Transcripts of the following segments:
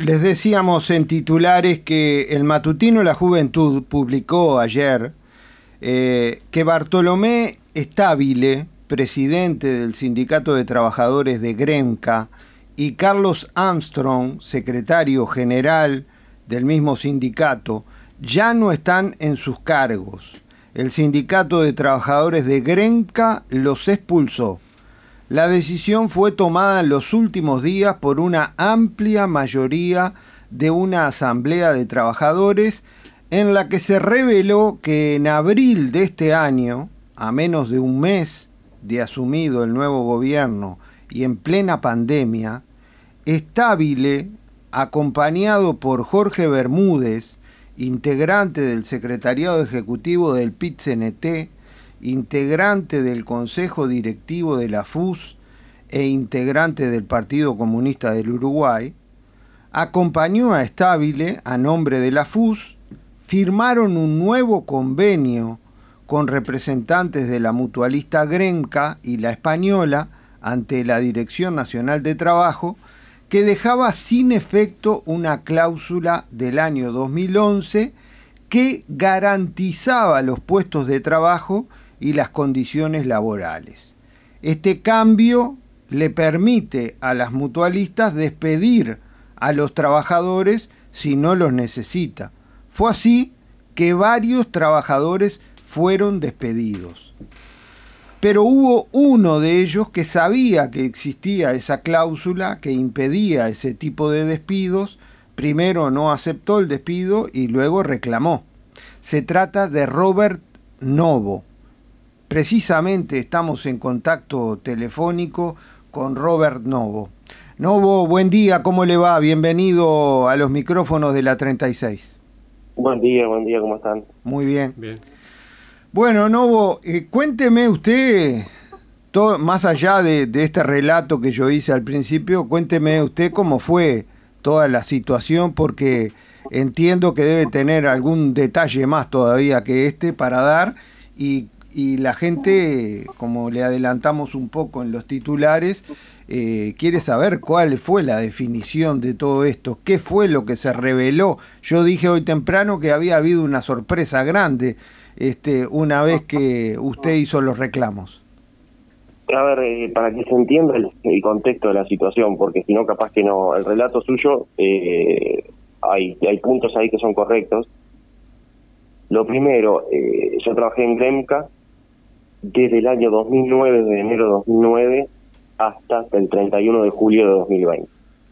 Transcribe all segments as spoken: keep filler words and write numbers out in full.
les decíamos en titulares que el matutino La Juventud publicó ayer eh, que Bartolomé Stabile, presidente del Sindicato de Trabajadores de Gremca, y Carlos Armstrong, secretario general del mismo sindicato, ya no están en sus cargos. El Sindicato de Trabajadores de Gremca los expulsó. La decisión fue tomada en los últimos días por una amplia mayoría de una asamblea de trabajadores en la que se reveló que en abril de este año, a menos de un mes de asumido el nuevo gobierno y en plena pandemia, Stabile, acompañado por Jorge Bermúdez, integrante del Secretariado Ejecutivo del P I T C N T, integrante del Consejo Directivo de la F U S e integrante del Partido Comunista del Uruguay, acompañó a Stabile a nombre de la F U S, firmaron un nuevo convenio con representantes de la mutualista Gremca y la española ante la Dirección Nacional de Trabajo, que dejaba sin efecto una cláusula del año dos mil once que garantizaba los puestos de trabajo y las condiciones laborales. Este cambio le permite a las mutualistas despedir a los trabajadores si no los necesita. Fue así que varios trabajadores fueron despedidos. Pero hubo uno de ellos que sabía que existía esa cláusula que impedía ese tipo de despidos. Primero no aceptó el despido y luego reclamó. Se trata de Robert Novo. Precisamente estamos en contacto telefónico con Robert Novo. Novo, buen día, ¿cómo le va? Bienvenido a los micrófonos de la treinta y seis. Buen día, buen día, ¿cómo están? Muy bien. Bien. Bueno, Novo, eh, cuénteme usted, todo, más allá de, de este relato que yo hice al principio, cuénteme usted cómo fue toda la situación, porque entiendo que debe tener algún detalle más todavía que este para dar, y, y la gente, como le adelantamos un poco en los titulares, eh, quiere saber cuál fue la definición de todo esto, qué fue lo que se reveló. Yo dije hoy temprano que había habido una sorpresa grande Este, una vez que usted hizo los reclamos. A ver, eh, para que se entienda el, el contexto de la situación, porque si no, capaz que no, el relato suyo, eh, hay, hay puntos ahí que son correctos. Lo primero, eh, yo trabajé en Gremca desde el año dos mil nueve, de enero de dos mil nueve, hasta el treinta y uno de julio de dos mil veinte.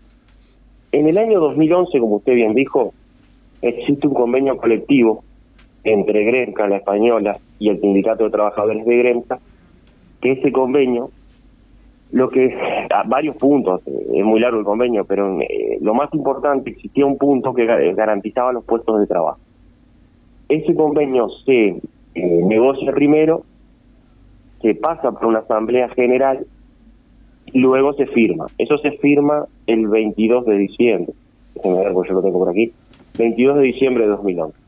En el año dos mil once, como usted bien dijo, existe un convenio colectivo entre Gremca, la española, y el Sindicato de Trabajadores de Gremca, que ese convenio, lo que a varios puntos, es muy largo el convenio, pero eh, lo más importante, existía un punto que garantizaba los puestos de trabajo. Ese convenio se eh, negocia primero, se pasa por una asamblea general, y luego se firma. Eso se firma el veintidós de diciembre, déjeme ver, porque yo lo tengo por aquí, veintidós de diciembre de dos mil once.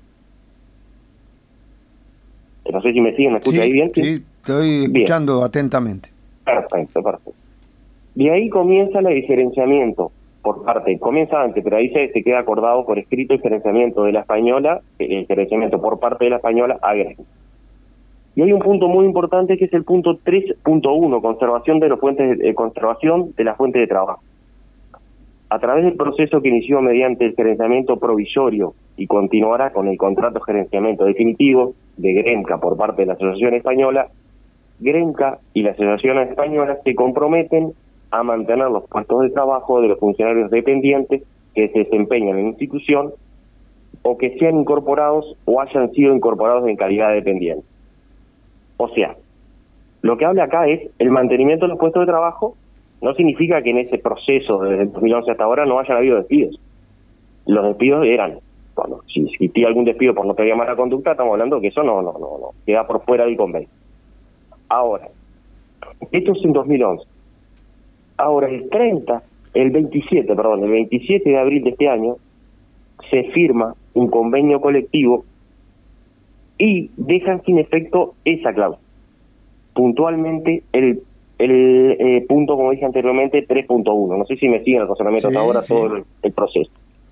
No sé si me siguen, ¿me escucha sí, ahí bien? Sí, estoy escuchando bien. Atentamente. Perfecto, perfecto. De ahí comienza el diferenciamiento por parte, comienza antes, pero ahí se, se queda acordado por escrito el diferenciamiento de la española, el diferenciamiento por parte de la española a Gremca. Y hay un punto muy importante que es el punto tres punto uno, conservación de los fuentes de, eh, conservación de la fuente de trabajo. A través del proceso que inició mediante el gerenciamiento provisorio y continuará con el contrato de gerenciamiento definitivo de Gremca por parte de la Asociación Española, Gremca y la Asociación Española se comprometen a mantener los puestos de trabajo de los funcionarios dependientes que se desempeñan en la institución o que sean incorporados o hayan sido incorporados en calidad de dependientes. O sea, lo que habla acá es el mantenimiento de los puestos de trabajo. No significa que en ese proceso desde el dos mil once hasta ahora no hayan habido despidos. Los despidos eran, bueno, si existía algún despido por no pedir mala conducta, estamos hablando que eso no, no, no, no, queda por fuera del convenio. Ahora, esto es en dos mil once. Ahora el treinta, el veintisiete, perdón, el veintisiete de abril de este año, se firma un convenio colectivo y dejan sin efecto esa cláusula. Puntualmente, el el eh, punto, como dije anteriormente, tres punto uno. No sé si me siguen el razonamiento Sí, hasta ahora, sí. todo el, el proceso.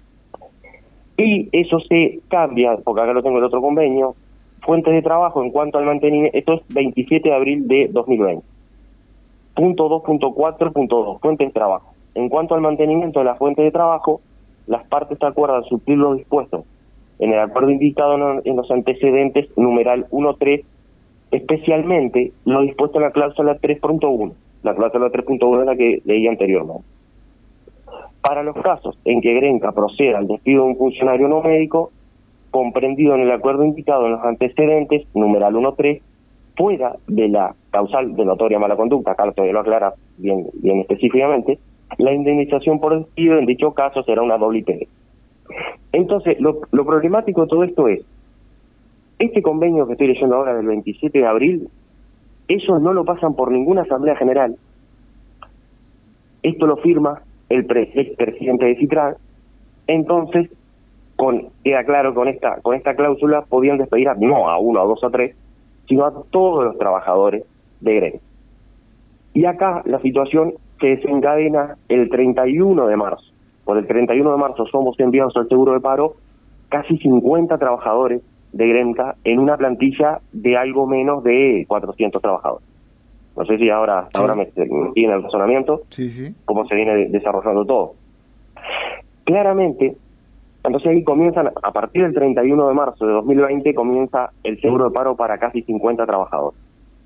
Y eso se cambia, porque acá lo tengo el otro convenio, fuentes de trabajo en cuanto al mantenimiento, esto es veintisiete de abril de dos mil veinte. Punto dos punto cuatro punto dos, fuentes de trabajo. En cuanto al mantenimiento de las fuentes de trabajo, las partes acuerdan suplir lo dispuesto en el acuerdo indicado en los antecedentes, numeral uno punto tres, especialmente lo dispuesto en la cláusula tres punto uno. La cláusula tres punto uno es la que leí anteriormente. Para los casos en que Grenca proceda al despido de un funcionario no médico, comprendido en el acuerdo indicado en los antecedentes, numeral uno punto tres, fuera de la causal de notoria mala conducta, acá todavía lo aclara bien, bien específicamente, la indemnización por despido en dicho caso será una doble I P D. Entonces, lo, lo problemático de todo esto es, este convenio que estoy leyendo ahora del veintisiete de abril, ellos no lo pasan por ninguna asamblea general. Esto lo firma el pre expresidente de CITRAG. Entonces, con, queda claro con esta con esta cláusula podían despedir a, no a uno, a dos, a tres, sino a todos los trabajadores de Grenca. Y acá la situación se desencadena el treinta y uno de marzo. Por el treinta y uno de marzo somos enviados al seguro de paro casi cincuenta trabajadores de Grenca en una plantilla de algo menos de cuatrocientos trabajadores. No sé si ahora, sí. ahora me, me tiene el razonamiento, sí, sí. cómo se viene desarrollando todo. Claramente, entonces ahí comienzan, a partir del treinta y uno de marzo de dos mil veinte, comienza el seguro de paro para casi cincuenta trabajadores.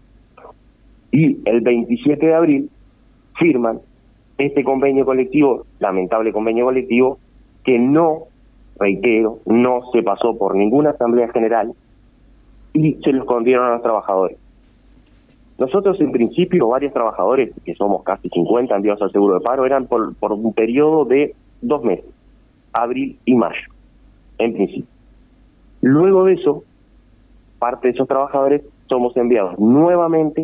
Y el veintisiete de abril firman este convenio colectivo, lamentable convenio colectivo, que no, reitero, no se pasó por ninguna asamblea general y se lo escondieron a los trabajadores. Nosotros, en principio, varios trabajadores, que somos casi cincuenta enviados al seguro de paro, eran por, por un periodo de dos meses, abril y mayo, en principio. Luego de eso, parte de esos trabajadores somos enviados nuevamente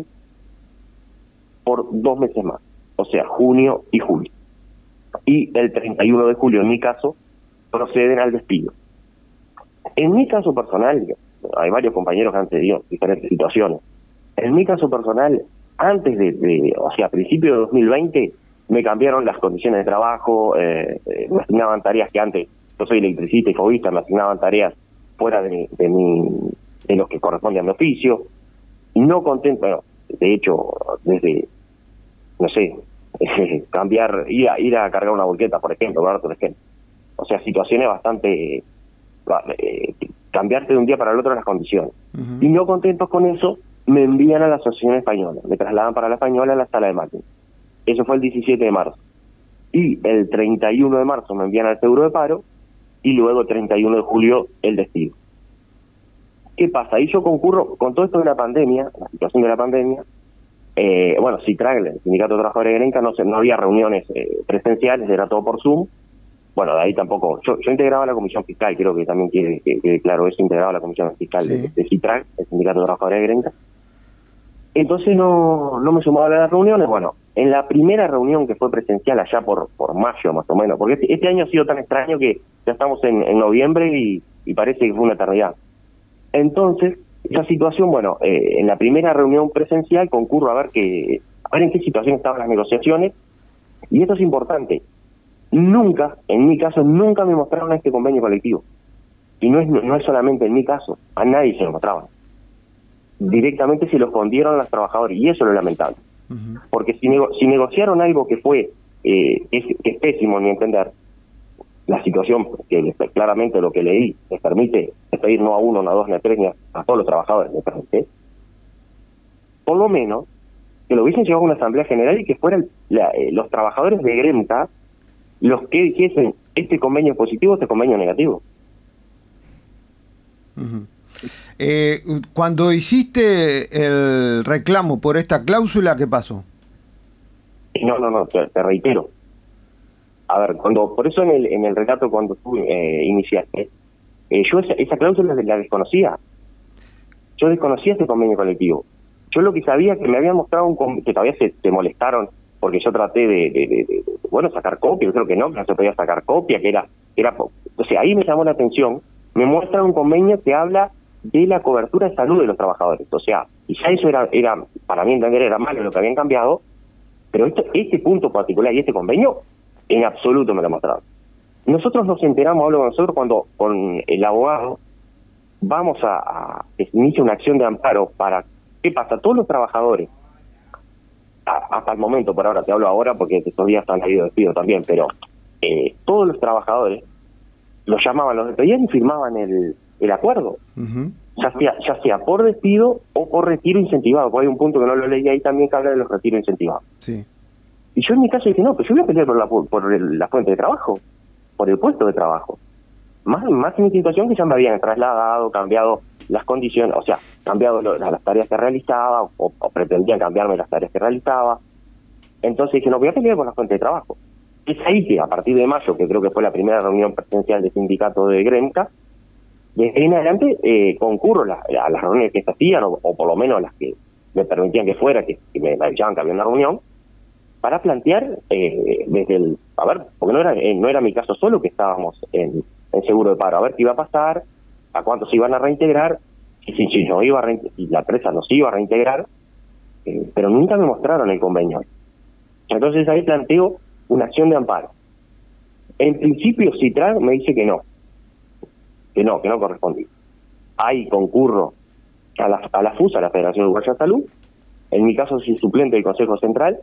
por dos meses más, o sea, junio y julio. Y el treinta y uno de julio, en mi caso, proceden al despido. En mi caso personal, hay varios compañeros que han tenido diferentes situaciones. En mi caso personal, antes de, de o sea, a principios de dos mil veinte, me cambiaron las condiciones de trabajo, eh, eh, me asignaban tareas que antes, yo soy electricista y fobista, me asignaban tareas fuera de, de, mi, de los que corresponde a mi oficio. No contento, bueno, de hecho, desde, no sé, eh, cambiar, ir a, ir a cargar una volqueta, por ejemplo, por darte un ejemplo. O sea, situaciones bastante, eh, cambiarte de un día para el otro las condiciones. Uh-huh. Y no contentos con eso, me envían a la Asociación Española, me trasladan para la Española a la sala de máquinas. Eso fue el diecisiete de marzo. Y el treinta y uno de marzo me envían al seguro de paro, y luego el treinta y uno de julio el despido. ¿Qué pasa? Ahí yo concurro, con todo esto de la pandemia, la situación de la pandemia, eh, bueno, CITRAG, el Sindicato de Trabajadores de Grenca, no, se, no había reuniones eh, presenciales, era todo por Zoom. Bueno, de ahí tampoco, yo, yo integraba la comisión fiscal, creo que también quiere que quede claro eso, integraba la comisión fiscal sí. de, de CITRAG, el Sindicato de Trabajadores de Grenca. Entonces no, no me sumaba a las reuniones. Bueno, en la primera reunión que fue presencial allá por, por mayo más o menos, porque este, este año ha sido tan extraño que ya estamos en, en noviembre y, y parece que fue una eternidad. Entonces, esa situación, bueno, eh, en la primera reunión presencial concurro a ver que, a ver en qué situación estaban las negociaciones, y esto es importante. Nunca, en mi caso, nunca me mostraron este convenio colectivo. Y no es, no es solamente en mi caso, a nadie se lo mostraban. Directamente se lo escondieron a los trabajadores, y eso es lo lamentable. Uh-huh. Porque si, nego si negociaron algo que fue, eh, es, que es pésimo en mi entender, la situación que les, claramente lo que leí les permite despedir no a uno, no a dos, ni a tres, ni a, a todos los trabajadores, les permite, por lo menos, que lo hubiesen llevado a una asamblea general y que fueran la, eh, los trabajadores de Grenca los que dijesen este convenio es positivo, este convenio es negativo. Uh-huh. Eh, cuando hiciste el reclamo por esta cláusula, ¿qué pasó? No, no, no, te, te reitero. A ver, cuando por eso en el en el relato cuando tú eh, iniciaste, eh, yo esa, esa cláusula la desconocía. Yo desconocía este convenio colectivo. Yo lo que sabía es que me habían mostrado un que todavía se, se molestaron porque yo traté de, de, de, de, de bueno, sacar copia, yo creo que no, que no se podía sacar copia, que era, era, o sea, ahí me llamó la atención, me muestra un convenio que habla de la cobertura de salud de los trabajadores, o sea, y ya eso era, era para mí entender era malo lo que habían cambiado, Pero esto, este punto particular y este convenio, en absoluto me lo mostraron. Nosotros nos enteramos, hablo con nosotros, cuando con el abogado vamos a, a iniciar una acción de amparo para, ¿qué pasa? Todos los trabajadores, a, hasta el momento, por ahora, te hablo ahora porque estos días han habido despido también, pero eh, todos los trabajadores los llamaban, los despedían y firmaban el, el acuerdo. Uh-huh. Ya sea, ya sea por despido o por retiro incentivado, porque hay un punto que no lo leí ahí también que habla de los retiros incentivados. Sí. Y yo en mi caso dije, no, pues yo voy a pelear por la, por el, la fuente de trabajo, por el puesto de trabajo. Más, más en mi situación que ya me habían trasladado, cambiado las condiciones, o sea, cambiado lo, las tareas que realizaba, o, o pretendían cambiarme las tareas que realizaba. Entonces dije, no, voy a pelear por la fuente de trabajo. Es ahí que a partir de mayo, que creo que fue la primera reunión presencial del sindicato de Gremca, desde ahí en adelante eh, concurro la, a las reuniones que se hacían, o, o por lo menos las que me permitían que fuera, que, que me avisaban que había una reunión, para plantear eh, desde el, a ver, porque no era eh, no era mi caso solo que estábamos en, en seguro de paro, a ver qué iba a pasar, a cuántos se iban a reintegrar, si, si, si, no iba a reinte- si la empresa nos iba a reintegrar, eh, pero nunca me mostraron el convenio. Entonces ahí planteo una acción de amparo. En principio Citran me dice que no, que no, que no correspondía. Ahí concurro a la, a la F U S, a la Federación Uruguaya de Salud, en mi caso soy suplente del Consejo Central.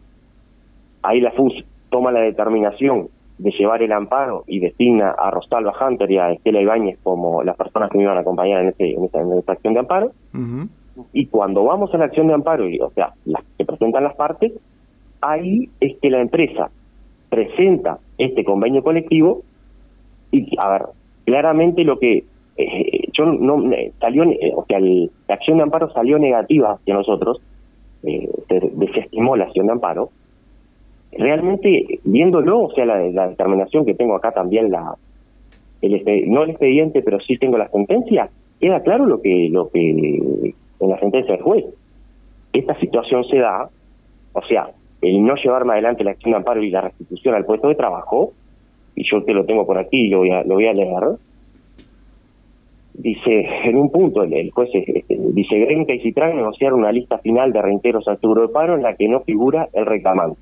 Ahí la F U S toma la determinación de llevar el amparo y designa a Rosalba Hunter y a Estela Ibáñez como las personas que me iban a acompañar en, este, en, esta, en esta acción de amparo. Uh-huh. Y cuando vamos a la acción de amparo, y, o sea, las que presentan las partes, ahí es que la empresa presenta este convenio colectivo y, a ver, claramente lo que eh, yo no salió, eh, o sea, el, la acción de amparo salió negativa hacia nosotros, eh, se desestimó la acción de amparo. Realmente, viéndolo, o sea, la, la determinación que tengo acá también, la el no el expediente, pero sí tengo la sentencia, queda claro lo que lo que en la sentencia del juez. Esta situación se da, o sea, el no llevarme adelante la acción de amparo y la restitución al puesto de trabajo, y yo te lo tengo por aquí y lo voy a, lo voy a leer. Dice, en un punto, el, el juez este, dice, Gremca y Citran negociaron una lista final de reintegros al seguro de paro en la que no figura el reclamante.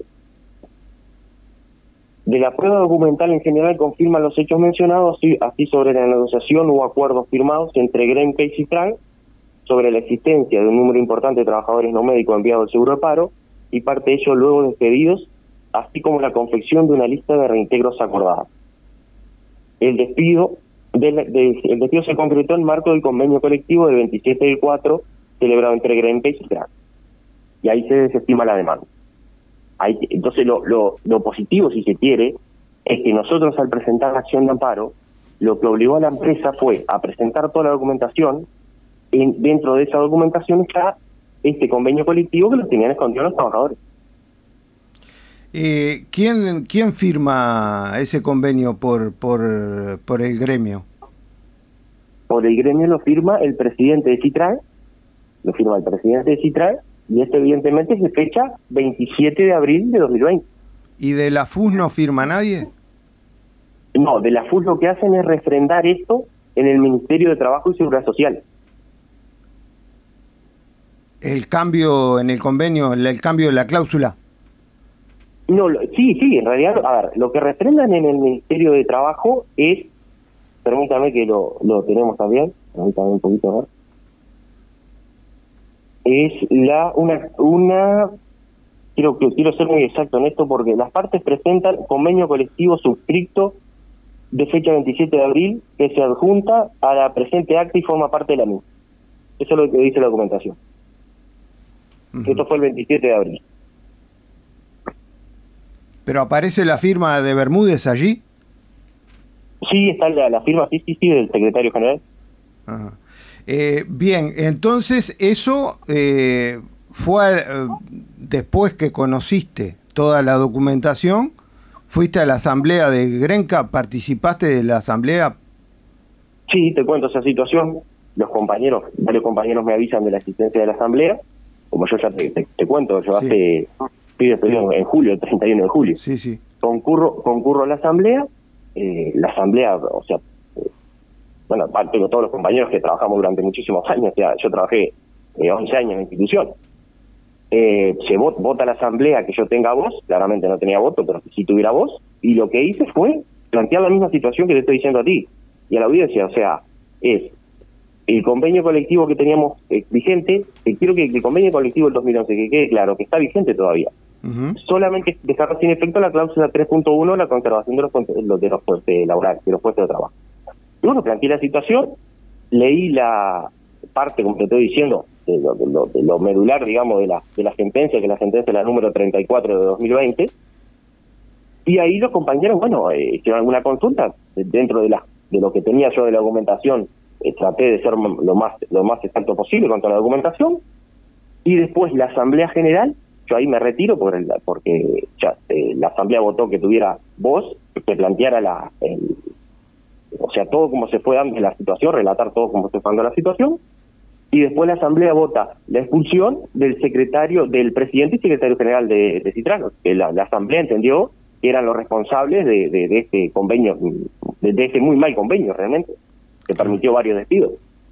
De la prueba documental en general confirman los hechos mencionados, así, así sobre la negociación hubo acuerdos firmados entre Gremca y Citran sobre la existencia de un número importante de trabajadores no médicos enviados al seguro de paro y parte de ellos luego despedidos, así como la confección de una lista de reintegros acordada. El despido, de la, de, el despido se concretó en marco del convenio colectivo del veintisiete del cuatro celebrado entre Gremca y Citran. Y ahí se desestima la demanda. Ahí, entonces lo, lo, lo positivo, si se quiere, es que nosotros al presentar la acción de amparo, lo que obligó a la empresa fue a presentar toda la documentación. En, dentro de esa documentación está este convenio colectivo que lo tenían escondido los trabajadores. Eh, ¿quién, ¿Quién firma ese convenio por, por, por el gremio? Por el gremio lo firma el presidente de Citran, lo firma el presidente de Citran, y esto evidentemente es de fecha veintisiete de abril de dos mil veinte. ¿Y de la F U S no firma nadie? No, de la F U S lo que hacen es refrendar esto en el Ministerio de Trabajo y Seguridad Social. ¿El cambio en el convenio, el cambio de la cláusula? No, lo, sí, sí, en realidad, a ver, lo que refrendan en el Ministerio de Trabajo es, permítame que lo, lo tenemos también, permítame un poquito, a ver. Es la una una quiero que quiero ser muy exacto en esto porque las partes presentan convenio colectivo suscrito de fecha veintisiete de abril que se adjunta a la presente acta y forma parte de la misma. Eso es lo que dice la documentación. Uh-huh. Esto fue el veintisiete de abril. ¿Pero aparece la firma de Bermúdez allí? Sí, está la, la firma, sí, sí, sí, del secretario general. Ajá. Eh, bien, entonces eso eh, fue eh, después que conociste toda la documentación, fuiste a la asamblea de Gremca, participaste de la asamblea. Sí, te cuento esa situación. Los compañeros, varios compañeros me avisan de la existencia de la asamblea, como yo ya te, te, te cuento, yo sí. hace estoy despedido en julio, el treinta y uno de julio. Sí, sí. Concurro, concurro a la asamblea, eh, la asamblea, o sea, bueno, tengo todos los compañeros que trabajamos durante muchísimos años, o sea, yo trabajé eh, once años en la institución. eh, se vota, vota la asamblea que yo tenga voz, claramente no tenía voto, pero que sí tuviera voz, y lo que hice fue plantear la misma situación que te estoy diciendo a ti y a la audiencia, o sea, es el convenio colectivo que teníamos eh, vigente, que quiero que, que el convenio colectivo del dos mil once, que quede claro, que está vigente todavía. Uh-huh. Solamente dejar sin efecto la cláusula tres punto uno, la conservación de los, de los puestos laborales, de los puestos de trabajo. Y bueno, planteé la situación, leí la parte, como te estoy diciendo, de lo, de lo, de lo medular, digamos, de la, de la sentencia, que la sentencia es la número treinta y cuatro de dos mil veinte, y ahí los compañeros, bueno, eh, hicieron alguna consulta dentro de la de lo que tenía yo de la documentación. Eh, traté de ser lo más lo más exacto posible con toda la documentación, y después la Asamblea General, yo ahí me retiro por el, porque ya eh, la Asamblea votó que tuviera voz, que planteara la el, o sea, todo como se fue dando la situación, relatar todo como se fue dando la situación, y después la Asamblea vota la expulsión del secretario, del presidente y secretario general de, de Citrano, que la, la Asamblea entendió que eran los responsables de, de, de este convenio, de, de este muy mal convenio realmente, que permitió varios despidos.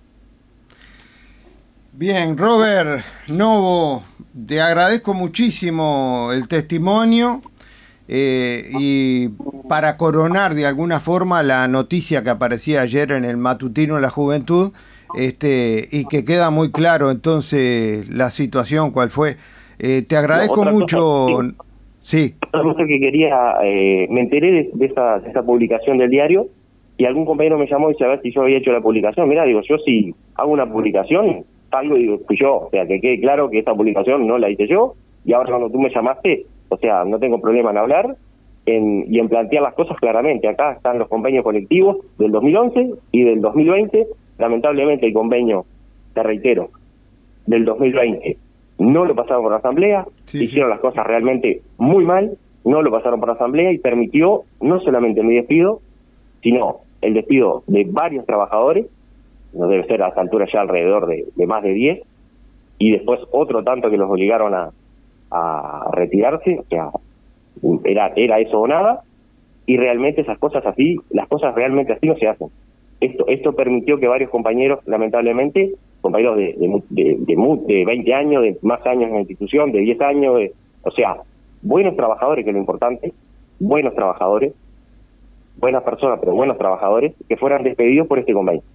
Bien, Robert Novo, te agradezco muchísimo el testimonio eh, y para coronar de alguna forma la noticia que aparecía ayer en el matutino de la Juventud, este, y que queda muy claro entonces la situación, cuál fue. Eh, te agradezco no, mucho. Cosa, sí. sí. Otra cosa que quería, eh, me enteré de, de, esa, de esa publicación del diario, y algún compañero me llamó y dice a ver si yo había hecho la publicación. Mira, digo, yo si hago una publicación, salgo y digo, fui yo. O sea, que quede claro que esta publicación no la hice yo, y ahora cuando tú me llamaste, o sea, no tengo problema en hablar en, y en plantear las cosas claramente. Acá están los convenios colectivos del dos mil once y del dos mil veinte. Lamentablemente el convenio, te reitero, del dos mil veinte no lo pasaron por la Asamblea, sí, hicieron sí. las cosas realmente muy mal, no lo pasaron por la Asamblea y permitió no solamente mi despido, sino el despido de varios trabajadores, no debe ser a esta altura ya alrededor de, de más de diez, y después otro tanto que los obligaron a, a retirarse, o sea, era, era eso o nada, y realmente esas cosas así, las cosas realmente así no se hacen. Esto esto permitió que varios compañeros, lamentablemente, compañeros de de, de, de, de veinte años, de más años en la institución, de diez años, de, o sea, buenos trabajadores, que es lo importante, buenos trabajadores, buenas personas, pero buenos trabajadores, que fueran despedidos por este convenio.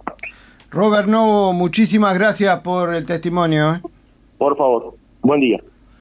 Robert Novo, muchísimas gracias por el testimonio. ¿eh? Por favor, buen día.